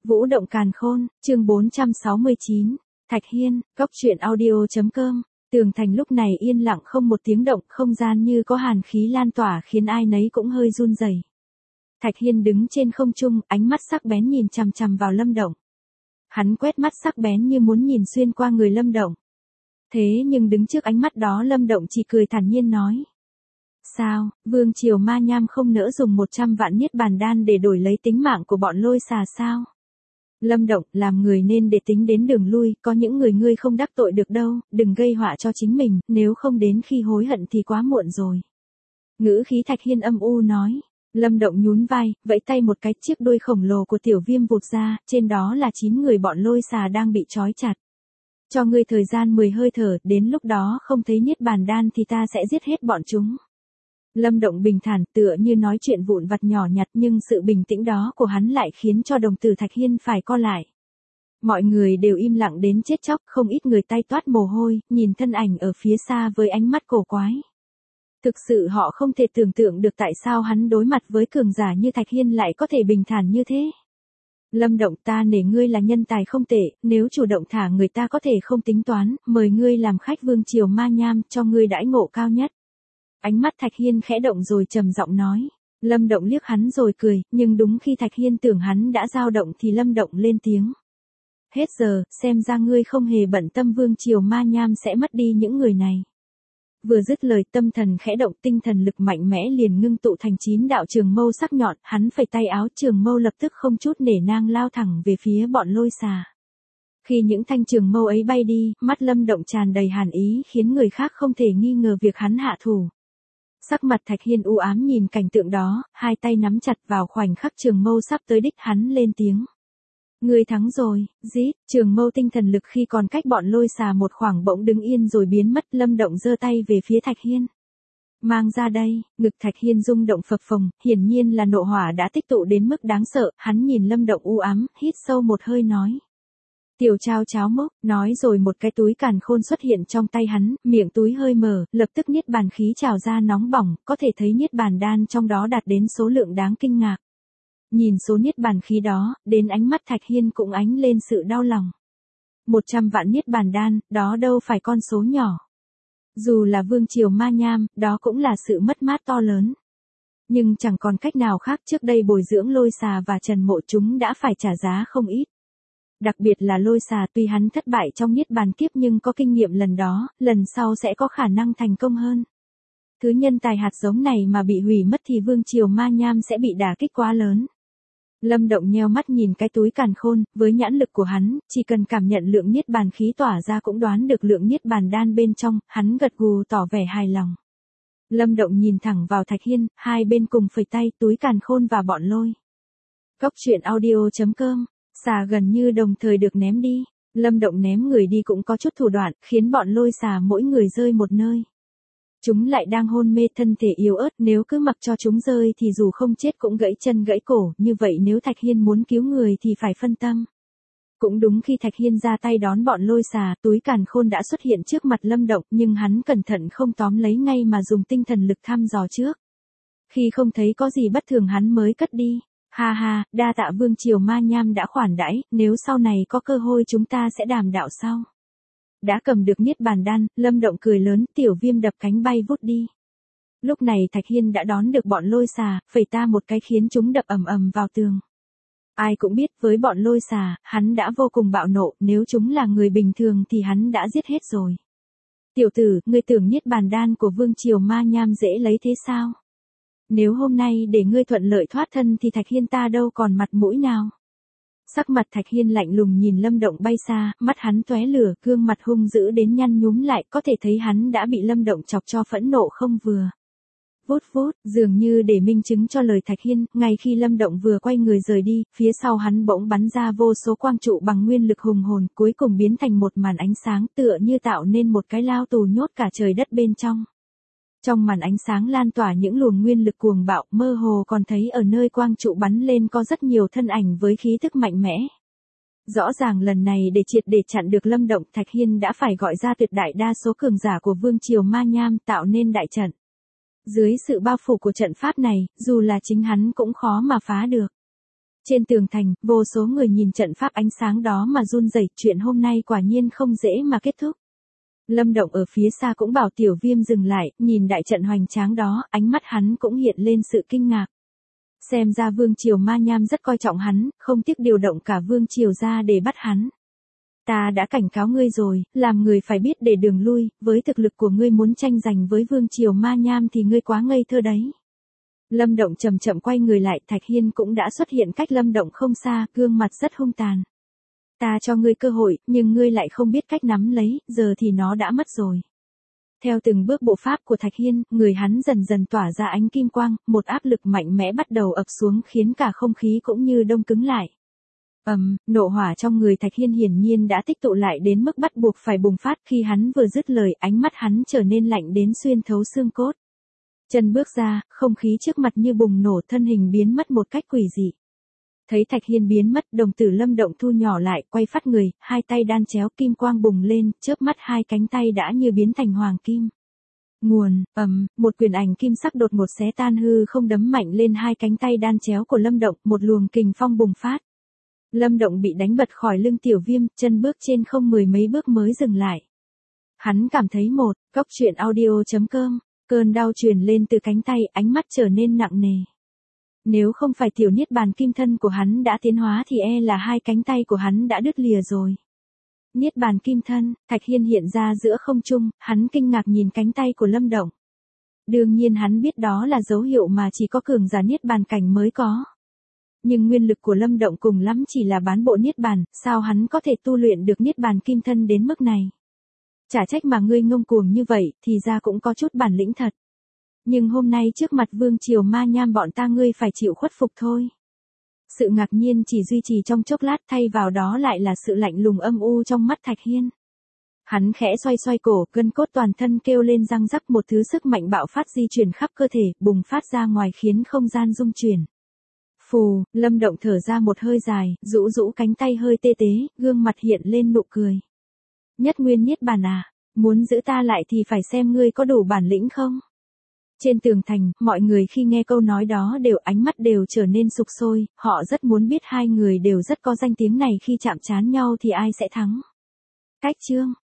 Vũ động càn khôn, chương 469. Thạch Hiên, Cốc truyện audio.com. Tường thành lúc này yên lặng không một tiếng động, không gian như có hàn khí lan tỏa khiến ai nấy cũng hơi run rẩy. Thạch Hiên đứng trên không trung, ánh mắt sắc bén nhìn chằm chằm vào Lâm Động. Hắn quét mắt sắc bén như muốn nhìn xuyên qua người Lâm Động. Thế nhưng đứng trước ánh mắt đó Lâm Động chỉ cười thản nhiên nói. Sao, Vương Triều Ma Nham không nỡ dùng 100 vạn niết bàn đan để đổi lấy tính mạng của bọn lôi xà sao? Lâm Động, làm người nên để tính đến đường lui, có những người ngươi không đắc tội được đâu, đừng gây họa cho chính mình, nếu không đến khi hối hận thì quá muộn rồi. Ngữ khí Thạch Hiên âm u nói. Lâm Động nhún vai, vẫy tay một cái, chiếc đuôi khổng lồ của Tiểu Viêm vụt ra, trên đó là 9 người bọn lôi xà đang bị trói chặt. Cho ngươi thời gian 10 hơi thở, đến lúc đó không thấy niết bàn đan thì ta sẽ giết hết bọn chúng. Lâm Động bình thản tựa như nói chuyện vụn vặt nhỏ nhặt, nhưng sự bình tĩnh đó của hắn lại khiến cho đồng tử Thạch Hiên phải co lại. Mọi người đều im lặng đến chết chóc, không ít người tay toát mồ hôi, nhìn thân ảnh ở phía xa với ánh mắt cổ quái. Thực sự họ không thể tưởng tượng được tại sao hắn đối mặt với cường giả như Thạch Hiên lại có thể bình thản như thế. Lâm Động, ta nể ngươi là nhân tài không tệ, nếu chủ động thả người ta có thể không tính toán, mời ngươi làm khách Vương Triều Ma Nham, cho ngươi đãi ngộ cao nhất. Ánh mắt Thạch Hiên khẽ động rồi trầm giọng nói. Lâm Động liếc hắn rồi cười, nhưng đúng khi Thạch Hiên tưởng hắn đã dao động thì Lâm Động lên tiếng. Hết giờ, xem ra ngươi không hề bận tâm Vương Triều Ma Nham sẽ mất đi những người này. Vừa dứt lời tâm thần khẽ động, tinh thần lực mạnh mẽ liền ngưng tụ thành 9 đạo trường mâu sắc nhọn, hắn phẩy tay áo, trường mâu lập tức không chút nể nang lao thẳng về phía bọn lôi xà. Khi những thanh trường mâu ấy bay đi, mắt Lâm Động tràn đầy hàn ý khiến người khác không thể nghi ngờ việc hắn hạ thủ. Sắc mặt Thạch Hiên u ám nhìn cảnh tượng đó, hai tay nắm chặt vào khoảnh khắc trường mâu sắp tới đích, hắn lên tiếng. Ngươi thắng rồi, rít, trường mâu tinh thần lực khi còn cách bọn lôi xà một khoảng bỗng đứng yên rồi biến mất. Lâm Động giơ tay về phía Thạch Hiên. Mang ra đây, ngực Thạch Hiên rung động phập phồng, hiển nhiên là nộ hỏa đã tích tụ đến mức đáng sợ, hắn nhìn Lâm Động u ám, hít sâu một hơi nói. Tiểu trao cháo mốc, nói rồi một cái túi càn khôn xuất hiện trong tay hắn, miệng túi hơi mở, lập tức niết bàn khí trào ra nóng bỏng, có thể thấy niết bàn đan trong đó đạt đến số lượng đáng kinh ngạc. Nhìn số niết bàn khí đó, đến ánh mắt Thạch Hiên cũng ánh lên sự đau lòng. 100 vạn niết bàn đan, đó đâu phải con số nhỏ. Dù là Vương Triều Ma Nham, đó cũng là sự mất mát to lớn. Nhưng chẳng còn cách nào khác, trước đây bồi dưỡng lôi xà và Trần Mộ chúng đã phải trả giá không ít. Đặc biệt là lôi xà, tuy hắn thất bại trong niết bàn kiếp nhưng có kinh nghiệm lần đó, lần sau sẽ có khả năng thành công hơn. Thứ nhân tài hạt giống này mà bị hủy mất thì Vương Triều Ma Nham sẽ bị đả kích quá lớn. Lâm Động nheo mắt nhìn cái túi càn khôn, với nhãn lực của hắn, chỉ cần cảm nhận lượng niết bàn khí tỏa ra cũng đoán được lượng niết bàn đan bên trong, hắn gật gù tỏ vẻ hài lòng. Lâm Động nhìn thẳng vào Thạch Hiên, hai bên cùng phẩy tay, túi càn khôn và bọn lôi. Cốc truyện audio.com. Xà gần như đồng thời được ném đi. Lâm Động ném người đi cũng có chút thủ đoạn, khiến bọn lôi xà mỗi người rơi một nơi. Chúng lại đang hôn mê, thân thể yếu ớt, nếu cứ mặc cho chúng rơi thì dù không chết cũng gãy chân gãy cổ, như vậy nếu Thạch Hiên muốn cứu người thì phải phân tâm. Cũng đúng khi Thạch Hiên ra tay đón bọn lôi xà, túi càn khôn đã xuất hiện trước mặt Lâm Động, nhưng hắn cẩn thận không tóm lấy ngay mà dùng tinh thần lực thăm dò trước. Khi không thấy có gì bất thường hắn mới cất đi. Ha ha, đa tạ Vương Triều Ma Nham đã khoản đãi, nếu sau này có cơ hội chúng ta sẽ đàm đạo sau. Đã cầm được niết bàn đan, Lâm Động cười lớn, Tiểu Viêm đập cánh bay vút đi. Lúc này Thạch Hiên đã đón được bọn lôi xà, phẩy ta một cái khiến chúng đập ầm ầm vào tường. Ai cũng biết với bọn lôi xà, hắn đã vô cùng bạo nộ, nếu chúng là người bình thường thì hắn đã giết hết rồi. Tiểu tử, ngươi tưởng niết bàn đan của Vương Triều Ma Nham dễ lấy thế sao? Nếu hôm nay để ngươi thuận lợi thoát thân thì Thạch Hiên ta đâu còn mặt mũi nào. Sắc mặt Thạch Hiên lạnh lùng nhìn Lâm Động bay xa, mắt hắn tóe lửa, gương mặt hung dữ đến nhăn nhúm lại, có thể thấy hắn đã bị Lâm Động chọc cho phẫn nộ không vừa. Vút vút, dường như để minh chứng cho lời Thạch Hiên, ngay khi Lâm Động vừa quay người rời đi, phía sau hắn bỗng bắn ra vô số quang trụ bằng nguyên lực hùng hồn, cuối cùng biến thành một màn ánh sáng tựa như tạo nên một cái lao tù nhốt cả trời đất bên trong. Trong màn ánh sáng lan tỏa những luồng nguyên lực cuồng bạo, mơ hồ còn thấy ở nơi quang trụ bắn lên có rất nhiều thân ảnh với khí thức mạnh mẽ. Rõ ràng lần này để triệt để chặn được Lâm Động, Thạch Hiên đã phải gọi ra tuyệt đại đa số cường giả của Vương Triều Ma Nham tạo nên đại trận. Dưới sự bao phủ của trận pháp này, dù là chính hắn cũng khó mà phá được. Trên tường thành, vô số người nhìn trận pháp ánh sáng đó mà run rẩy, chuyện hôm nay quả nhiên không dễ mà kết thúc. Lâm Động ở phía xa cũng bảo Tiểu Viêm dừng lại, nhìn đại trận hoành tráng đó, ánh mắt hắn cũng hiện lên sự kinh ngạc. Xem ra Vương Triều Ma Nham rất coi trọng hắn, không tiếc điều động cả Vương Triều ra để bắt hắn. Ta đã cảnh cáo ngươi rồi, làm người phải biết để đường lui, với thực lực của ngươi muốn tranh giành với Vương Triều Ma Nham thì ngươi quá ngây thơ đấy. Lâm Động chậm chậm quay người lại, Thạch Hiên cũng đã xuất hiện cách Lâm Động không xa, gương mặt rất hung tàn. Ta cho ngươi cơ hội, nhưng ngươi lại không biết cách nắm lấy, giờ thì nó đã mất rồi. Theo từng bước bộ pháp của Thạch Hiên, người hắn dần dần tỏa ra ánh kim quang, một áp lực mạnh mẽ bắt đầu ập xuống khiến cả không khí cũng như đông cứng lại. Nộ hỏa trong người Thạch Hiên hiển nhiên đã tích tụ lại đến mức bắt buộc phải bùng phát, khi hắn vừa dứt lời, ánh mắt hắn trở nên lạnh đến xuyên thấu xương cốt. Chân bước ra, không khí trước mặt như bùng nổ, thân hình biến mất một cách quỷ dị. Thấy Thạch Hiên biến mất, đồng tử Lâm Động thu nhỏ lại, quay phát người, hai tay đan chéo, kim quang bùng lên, chớp mắt hai cánh tay đã như biến thành hoàng kim. Một quyền ảnh kim sắc đột ngột xé tan hư không, đấm mạnh lên hai cánh tay đan chéo của Lâm Động, một luồng kình phong bùng phát. Lâm Động bị đánh bật khỏi lưng Tiểu Viêm, chân bước trên không mười mấy bước mới dừng lại. Hắn cảm thấy Cốc truyện audio.com, cơn đau truyền lên từ cánh tay, ánh mắt trở nên nặng nề. Nếu không phải tiểu niết bàn kim thân của hắn đã tiến hóa thì e là hai cánh tay của hắn đã đứt lìa rồi. Niết bàn kim thân, Thạch Hiên hiện ra giữa không trung, hắn kinh ngạc nhìn cánh tay của Lâm Động. Đương nhiên hắn biết đó là dấu hiệu mà chỉ có cường giả niết bàn cảnh mới có. Nhưng nguyên lực của Lâm Động cùng lắm chỉ là bán bộ niết bàn, sao hắn có thể tu luyện được niết bàn kim thân đến mức này? Chả trách mà ngươi ngông cuồng như vậy, thì ra cũng có chút bản lĩnh thật. Nhưng hôm nay trước mặt Vương Triều Ma Nham bọn ta ngươi phải chịu khuất phục thôi. Sự ngạc nhiên chỉ duy trì trong chốc lát, thay vào đó lại là sự lạnh lùng âm u trong mắt Thạch Hiên. Hắn khẽ xoay xoay cổ, gân cốt toàn thân kêu lên răng rắc, một thứ sức mạnh bạo phát di chuyển khắp cơ thể, bùng phát ra ngoài khiến không gian rung chuyển. Phù, Lâm Động thở ra một hơi dài, rũ rũ cánh tay hơi tê tế, gương mặt hiện lên nụ cười. Nhất nguyên niết bàn à, muốn giữ ta lại thì phải xem ngươi có đủ bản lĩnh không? Trên tường thành, mọi người khi nghe câu nói đó ánh mắt đều trở nên sục sôi, họ rất muốn biết hai người đều rất có danh tiếng này khi chạm trán nhau thì ai sẽ thắng. Cách chương